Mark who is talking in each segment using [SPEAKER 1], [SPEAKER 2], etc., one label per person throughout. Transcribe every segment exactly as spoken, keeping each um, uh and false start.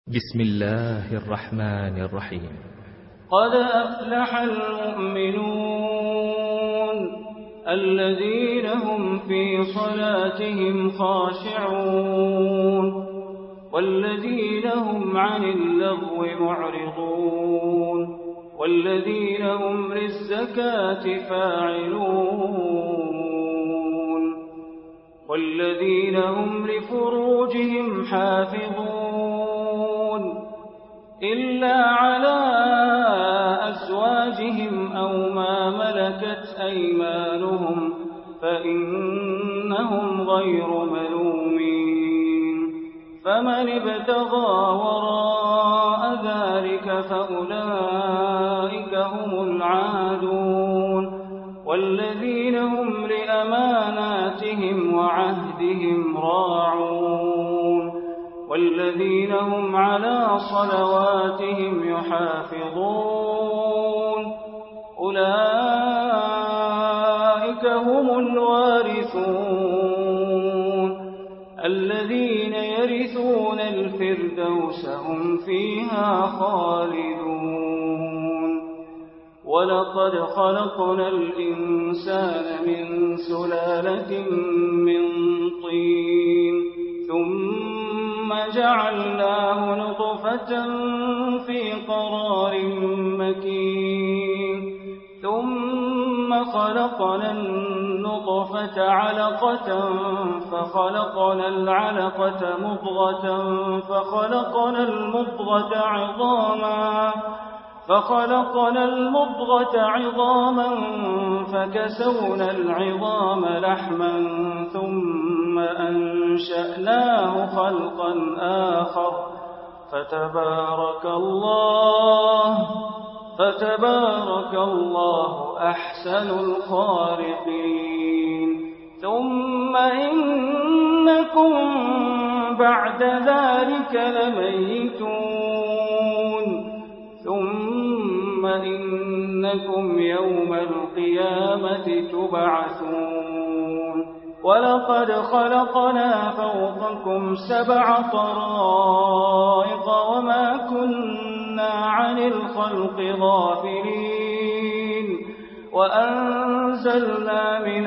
[SPEAKER 1] بسم الله الرحمن الرحيم.
[SPEAKER 2] قد أفلح المؤمنون الذين هم في صلاتهم خاشعون والذين هم عن اللغو معرضون والذين هم للزكاة فاعلون والذين هم لفروجهم حافظون إلا على أزواجهم أو ما ملكت أيمانهم فإنهم غير ملومين. فمن ابتغى وراء ذلك فأولئك هم العادون والذين هم لأماناتهم وعهدهم راعون والذين هم على صلواتهم يحافظون أولئك هم الوارثون الذين يرثون الفردوس هم فيها خالدون. ولقد خلقنا الإنسان من سلالة من طين ثم جعلناه نطفة في قرار مكين ثم خلقنا النطفة علقة فخلقنا العلقة مضغة فخلقنا المضغة عظاما فخلقنا المضغة عظاما فكسونا العظام لحما ثم أنشأناه خلقا آخر فتبارك الله فتبارك الله أحسن الخالقين. ثم إنكم بعد ذلك لميتون ثم إنكم يوم القيامة تبعثون. ولقد خلقنا فوقكم سبع طرائق وما كنا عن الخلق غافلين وأنزلنا من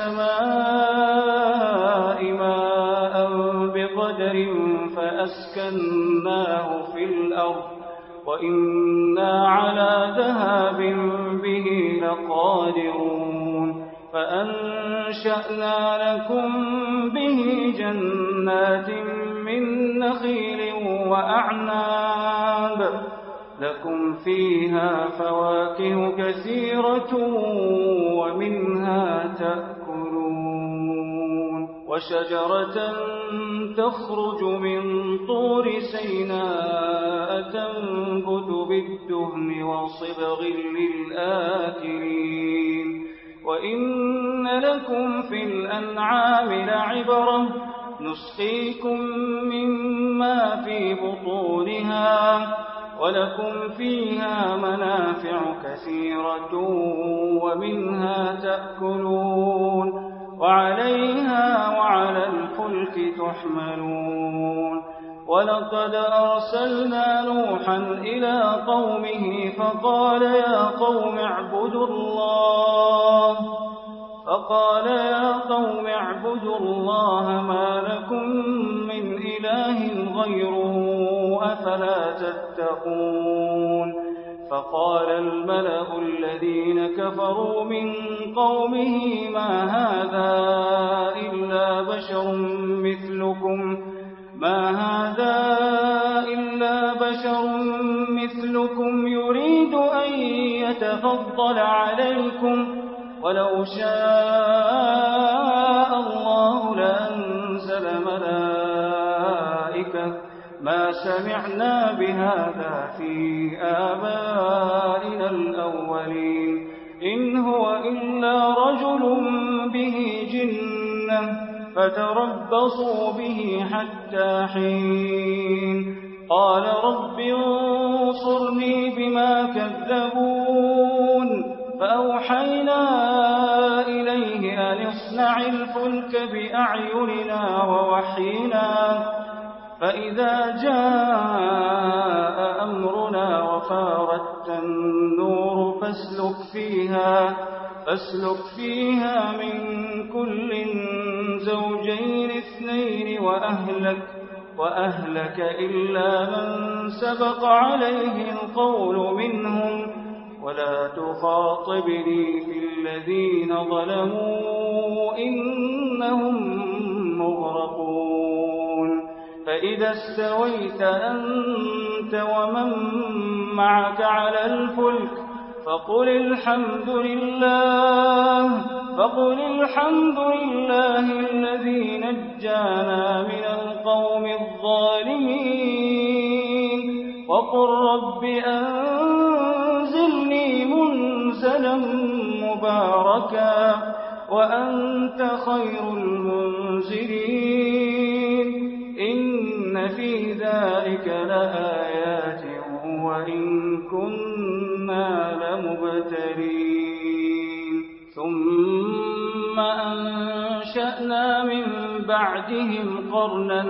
[SPEAKER 2] السماء ماء بقدر فأسكناه في الأرض وإنا على ذهاب به لقادرون. فأنشأنا لكم به جنات من نخيل وأعناب لكم فيها فواكه كثيرة ومنها تأكلون. وشجرة تخرج من طور سيناء تنبت بالدهن وصبغ للآكلين. وإن لكم في الأنعام لعبرة نسقيكم مما في بطونها ولكم فيها منافع كثيرة ومنها تأكلون وعليها وعلى الفلك تحملون. ولقد أرسلنا نوحا إلى قومه فقال يا قوم اعبدوا الله فقال يا قوم اعبدوا الله ما لكم من إله غيره أفلا تتقون. فقال الملأ الذين كفروا من قومه ما هذا إلا بشر مثلكم ما هذا إلا بشر مثلكم يريد أن يتفضل عليكم ولو شاء الله لأنزل ملائكة ما سمعنا بهذا في آبائنا الأولين إن هو إلا رجل به جنة فتربصوا به حتى حين. قال رب انصرني بما كذبون فأوحينا إليه أن اصنع الفلك بأعيننا ووحينا فإذا جاء فاسلك فيها, فاسلك فيها من كل زوجين اثنين وأهلك, وأهلك إلا من سبق عليه القول منهم, ولا تخاطبني في الذين ظلموا إنهم مغرقون. فإذا استويت أنت ومن معك على الفلك فقل الحمد لله, فقل الحمد لله الذي نجانا من القوم الظالمين, وقل رب أنزلني منزلا مباركا وأنت خير المنزلين. إن في ذلك لآيات وإن كنا لمبتلين. ثم أنشأنا من بعدهم قرنا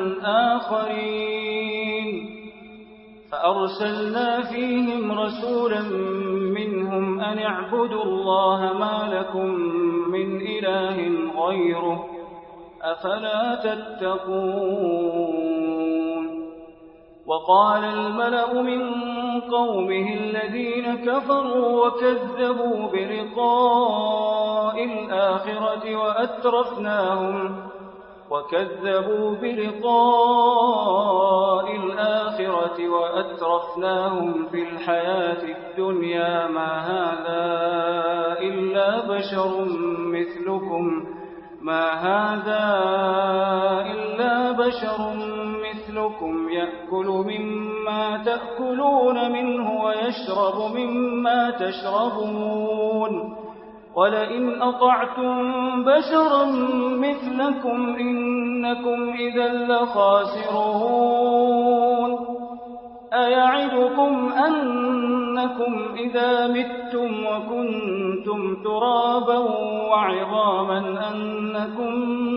[SPEAKER 2] آخرين فأرسلنا فيهم رسولا منهم أن اعبدوا الله ما لكم من إله غيره أفلا تتقون. وقال الملأ من قومه الذين كفروا وكذبوا بلقاء الآخرة وأترفناهم وكذبوا بلقاء الآخرة وأترفناهم في الحياة الدنيا ما هذا إلا بشر مثلكم ما هذا إلا بشر مثلكم يأكل مما تأكلون منه ويشرب مما تشربون ولئن أطعتم بشرا مثلكم إنكم إذا لخاسرون. أيعدكم أنكم إذا متم وكنتم ترابا وعظاما أنكم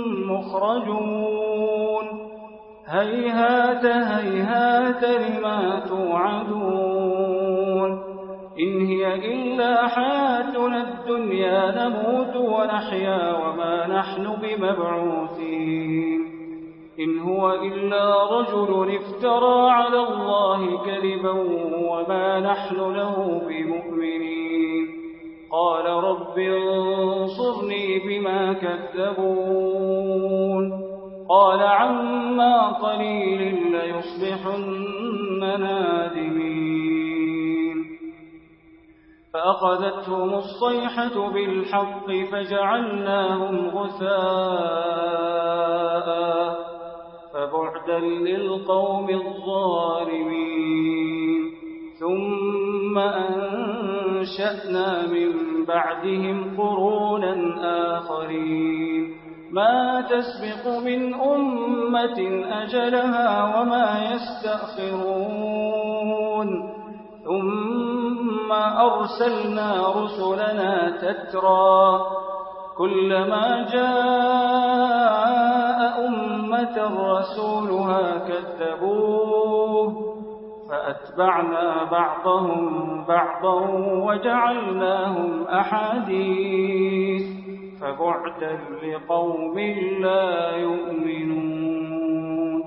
[SPEAKER 2] مخرجون. هيهات هيهات لما توعدون. إن هي إلا حياتنا الدنيا نموت ونحيا وما نحن بمبعوثين. إن هو إلا رجل افترى على الله كذبا وما نحن له بمؤمنين. قال رب انصرني بما كذبون. قال عما قليل ليصبحن نادمين. فأخذتهم الصيحة بالحق فجعلناهم غثاء فبعدا للقوم الظالمين. ثم أنشأنا من بعدهم قرونا آخرين ما تسبق من أمة أجلها وما يستأخرون. ثم أرسلنا رسلنا تترى كلما جاء أمة رسولها كذبوه فأتبعنا بعضهم بعضا وجعلناهم أحاديث فبعدا لقوم لا يؤمنون.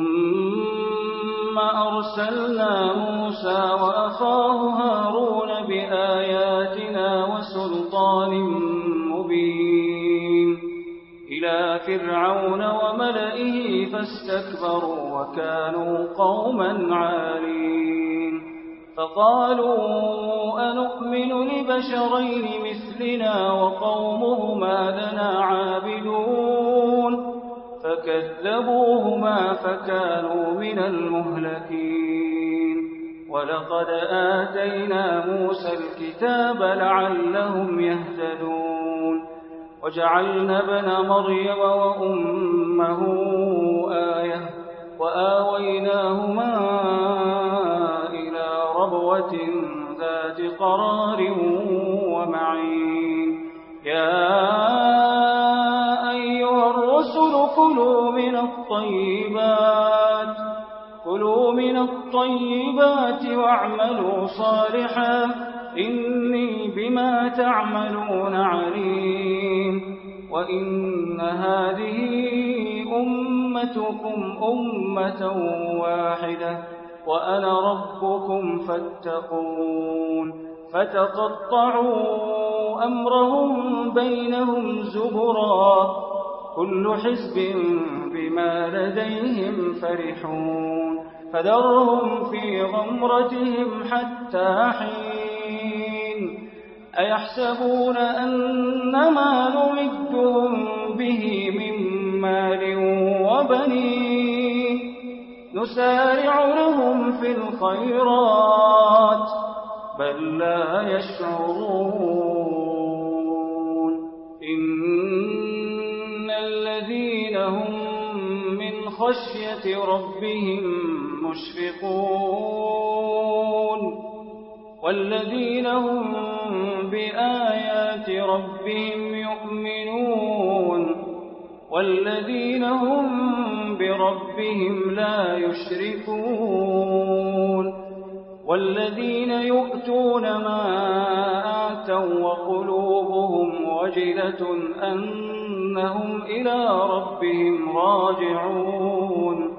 [SPEAKER 2] ثم أرسلنا موسى وأخاه هارون بآياتنا وسلطان مبين إلى فرعون وملئه فاستكبروا وكانوا قوما عالين. فقالوا أنؤمن لبشرين مثلنا وقومهما لنا عابدون فكذبوهما فكانوا من المهلكين. ولقد آتينا موسى الكتاب لعلهم يهتدون. وجعلنا ابن مريم وأمه آية وآويناهما إلى ربوة ذات قرار ومعين. يا أيها الرسل كلوا من الطيبات كلوا من الطيبات واعملوا صالحا إني بما تعملون عليم وإن هذه أمتكم أمة واحدة وأنا ربكم فاتقون فتقطعوا أمرهم بينهم زبرا كل حزب بما لديهم فرحون فذرهم في غمرتهم حتى حين أيحسبون أنما نمدهم به من مال وبنين نسارع لهم في الخيرات بل لا يشعرون إن الذين هم من خشية ربهم مشفقون والذين هم بآيات ربهم يؤمنون والذين هم بربهم لا يشركون والذين يؤتون ما آتوا وقلوبهم وجلة أنهم إلى ربهم راجعون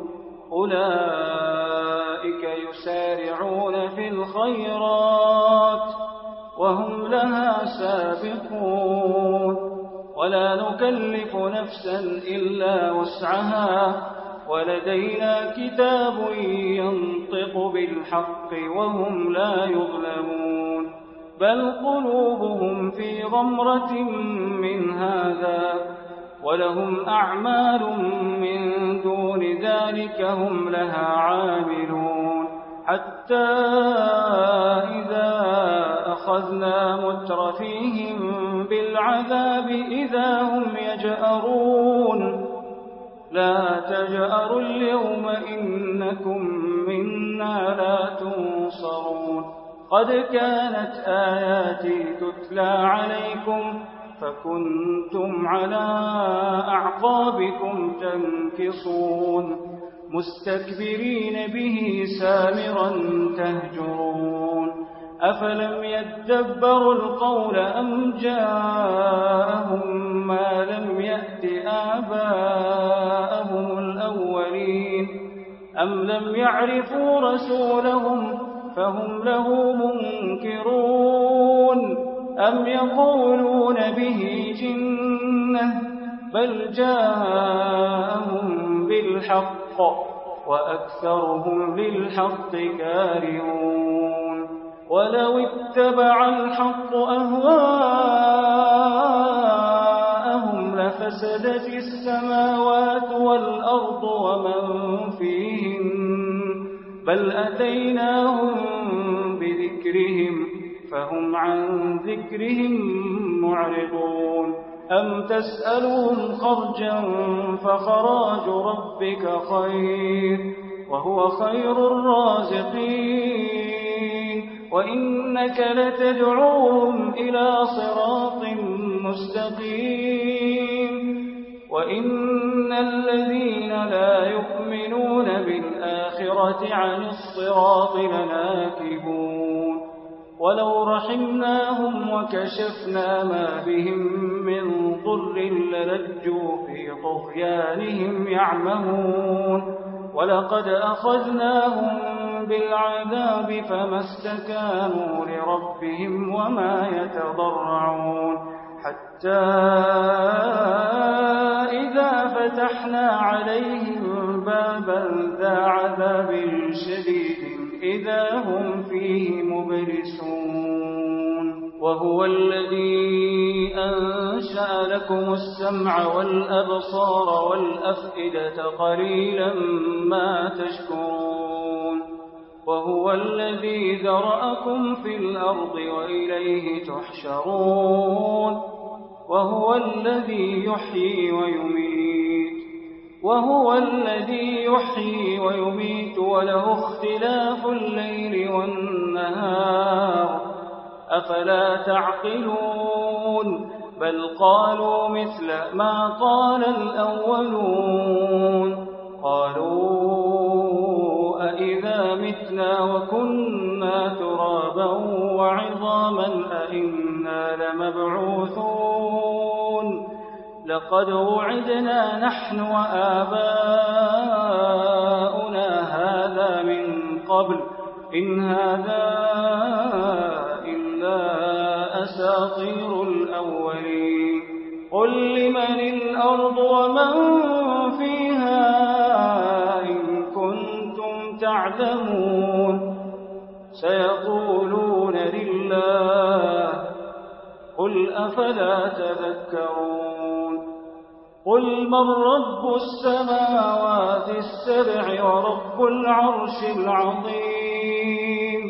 [SPEAKER 2] أولئك يسارعون في الخيرات وهم لها سابقون ولا نكلف نفسا إلا وسعها ولدينا كتاب ينطق بالحق وهم لا يظلمون بل قلوبهم في غمرة من هذا ولهم أعمال من دون ذلك هم لها عاملون حتى إذا أخذنا مترفيهم بالعذاب إذا هم يجأرون لا تجأروا اليوم إنكم منا لا تنصرون قد كانت آياتي تتلى عليكم فكنتم على أعقابكم تنكصون مستكبرين به سامرا تهجرون أفلم يدبروا القول أم جاءهم ما لم يأت آباءهم الأولين أم لم يعرفوا رسولهم فهم له منكرون أم يقولون به جنة بل جاءهم بالحق وأكثرهم للحق كارهون ولو اتبع الحق أهواءهم لفسدت السماوات والأرض ومن فيهن بل أتيناهم بذكرهم فهم عن ذكرهم معرضون أم تسألهم خرجا فخراج ربك خير وهو خير الرازقين وإنك لتدعوهم إلى صراط مستقيم وإن الذين لا يؤمنون بالآخرة عن الصراط لناكبون ولو رحمناهم وكشفنا ما بهم من ضر للجوا في طغيانهم يعمهون ولقد أخذناهم بالعذاب فما استكانوا لربهم وما يتضرعون حتى إذا فتحنا عليهم بابا ذا عذاب شديد إذا هم فيه مبلسون وهو الذي أنشأ لكم السمع والأبصار والأفئدة قليلا ما تشكرون وهو الذي ذرأكم في الأرض وإليه تحشرون وهو الذي يحيي ويميت وهو الذي يحيي ويميت وله اختلاف الليل والنهار أفلا تعقلون بل قالوا مثل ما قال الأولون قالوا أئذا متنا متنا وكنا ترابا وعظاما أئنا لمبعوثون لقد وعدنا نحن وآباؤنا هذا من قبل إن هذا إلا أساطير الأولين قل لمن الأرض ومن فيها إن كنتم تعلمون سيقولون لله قل أفلا تذكرون قل من رب السماوات السبع ورب العرش العظيم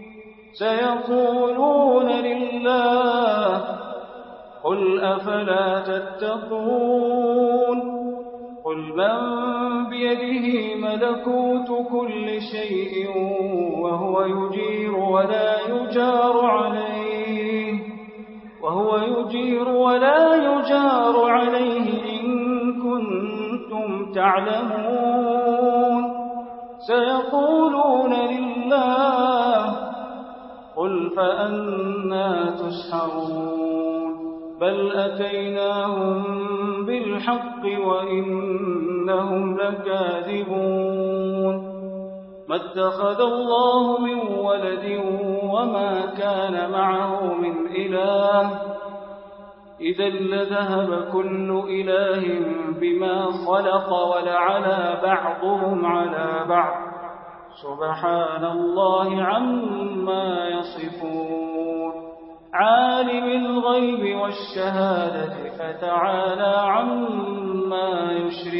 [SPEAKER 2] سيقولون لله قل أفلا تتقون قل من بيده ملكوت كل شيء وهو يجير ولا يجار عليه وهو يجير ولا يجار عليه إن كنتم تعلمون سيقولون لله قل فأنى تسحرون بل أتيناهم بالحق وإنهم لكاذبون ما اتخذ الله من ولد وما كان معه من إله إذا لذهب كل إله بما خلق ولعلى بعضهم على بعض سبحان الله عما يصفون عالم الغيب والشهادة فتعالى عما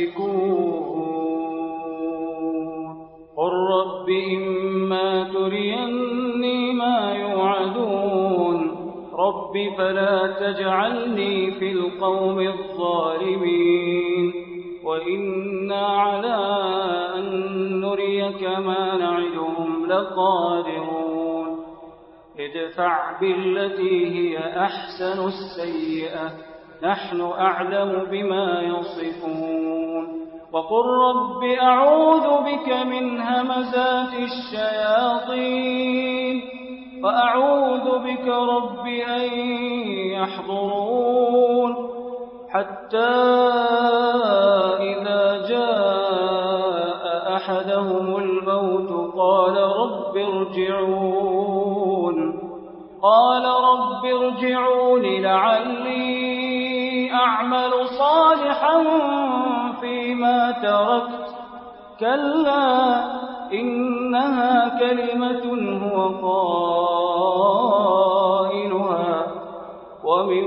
[SPEAKER 2] يشركون قل رب إما تريني ما يوعدون رب فلا تجعلني في القوم الظالمين وإنا على أن نريك ما نعدهم لقادرون ادفع بالتي هي أحسن السيئة نحن أعلم بما يصفون وقل رب أعوذ بك من همزات الشياطين وأعوذ بك رب أن يحضرون حتى إذا جاء أحدهم الموت قال رب ارجعون قال رب ارجعون لعلي أعمل صالحا فيما تركت كلا إنها كلمة هو قائلها ومن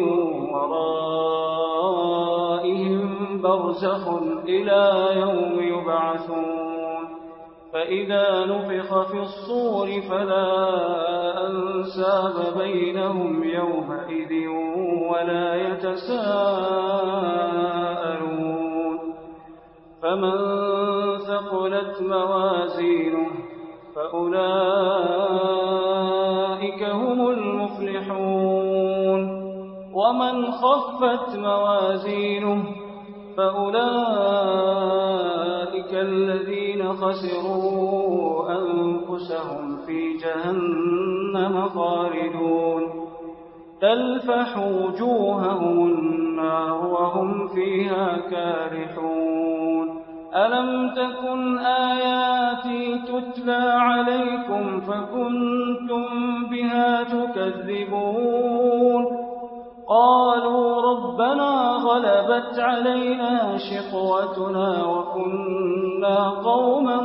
[SPEAKER 2] ورائهم برزخ إلى يوم يبعثون فإذا نفخ في الصور فلا أنساب بينهم يومئذ ولا يتساءلون فمن ثقلت موازينه فأولئك هم المفلحون ومن خفت موازينه فأولئك الذين خسروا أنفسهم في جهنم خالدون تلفح وجوههم النار وهم فيها كارحون ألم تكن آياتي تتلى عليكم فكنتم بها تكذبون قالوا ربنا غلبت علينا شقوتنا وكنا قوما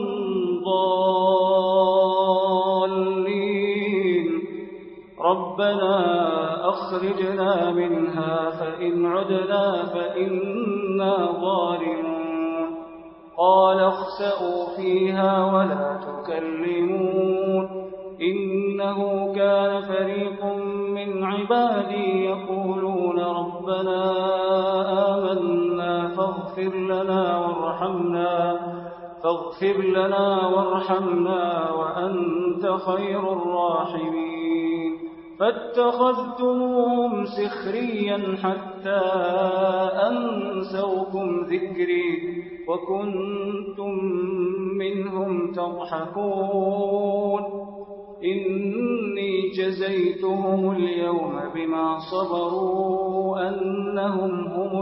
[SPEAKER 2] ضالين ربنا أخرجنا منها فإن عدنا فإنا ظالمون قال اخسئوا فيها ولا تكلمون إنه كان فريق من عبادي يقولون ربنا آمنا فاغفر لنا وارحمنا فاغفر لنا وارحمنا وأنت خير الراحمين فاتخذتموهم سخريا حتى أنسوكم ذكري وكنتم منهم تضحكون إني جزيتهم اليوم بما صبروا أنهم هم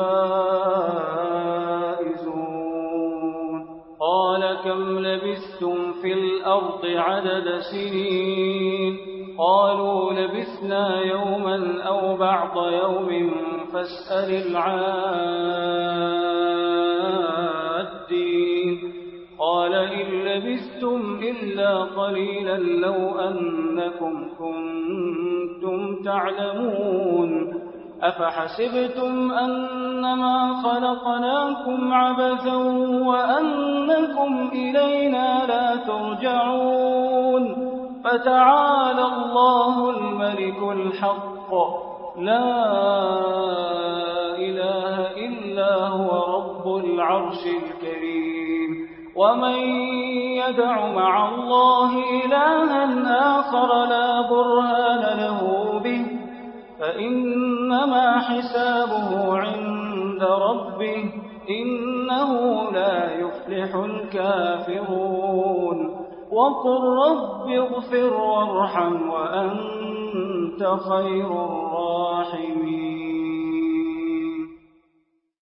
[SPEAKER 2] الفائزون قال كم لبثتم في الأرض عدد سنين قالوا لبثنا يوما أو بعض يوم فاسأل العادين قال إن لبثتم إلا قليلا لو أنكم كنتم تعلمون أفحسبتم أنما خلقناكم عبثا وأنكم إلينا لا ترجعون فتعالى الله الملك الحق لا إله إلا هو رب العرش الكريم ومن يدع مع الله إلها آخر لا برهان له به فإنما حسابه عند ربه إنه لا يفلح الكافرون وقل رب اغفر وارحم وأنت خير الراحمين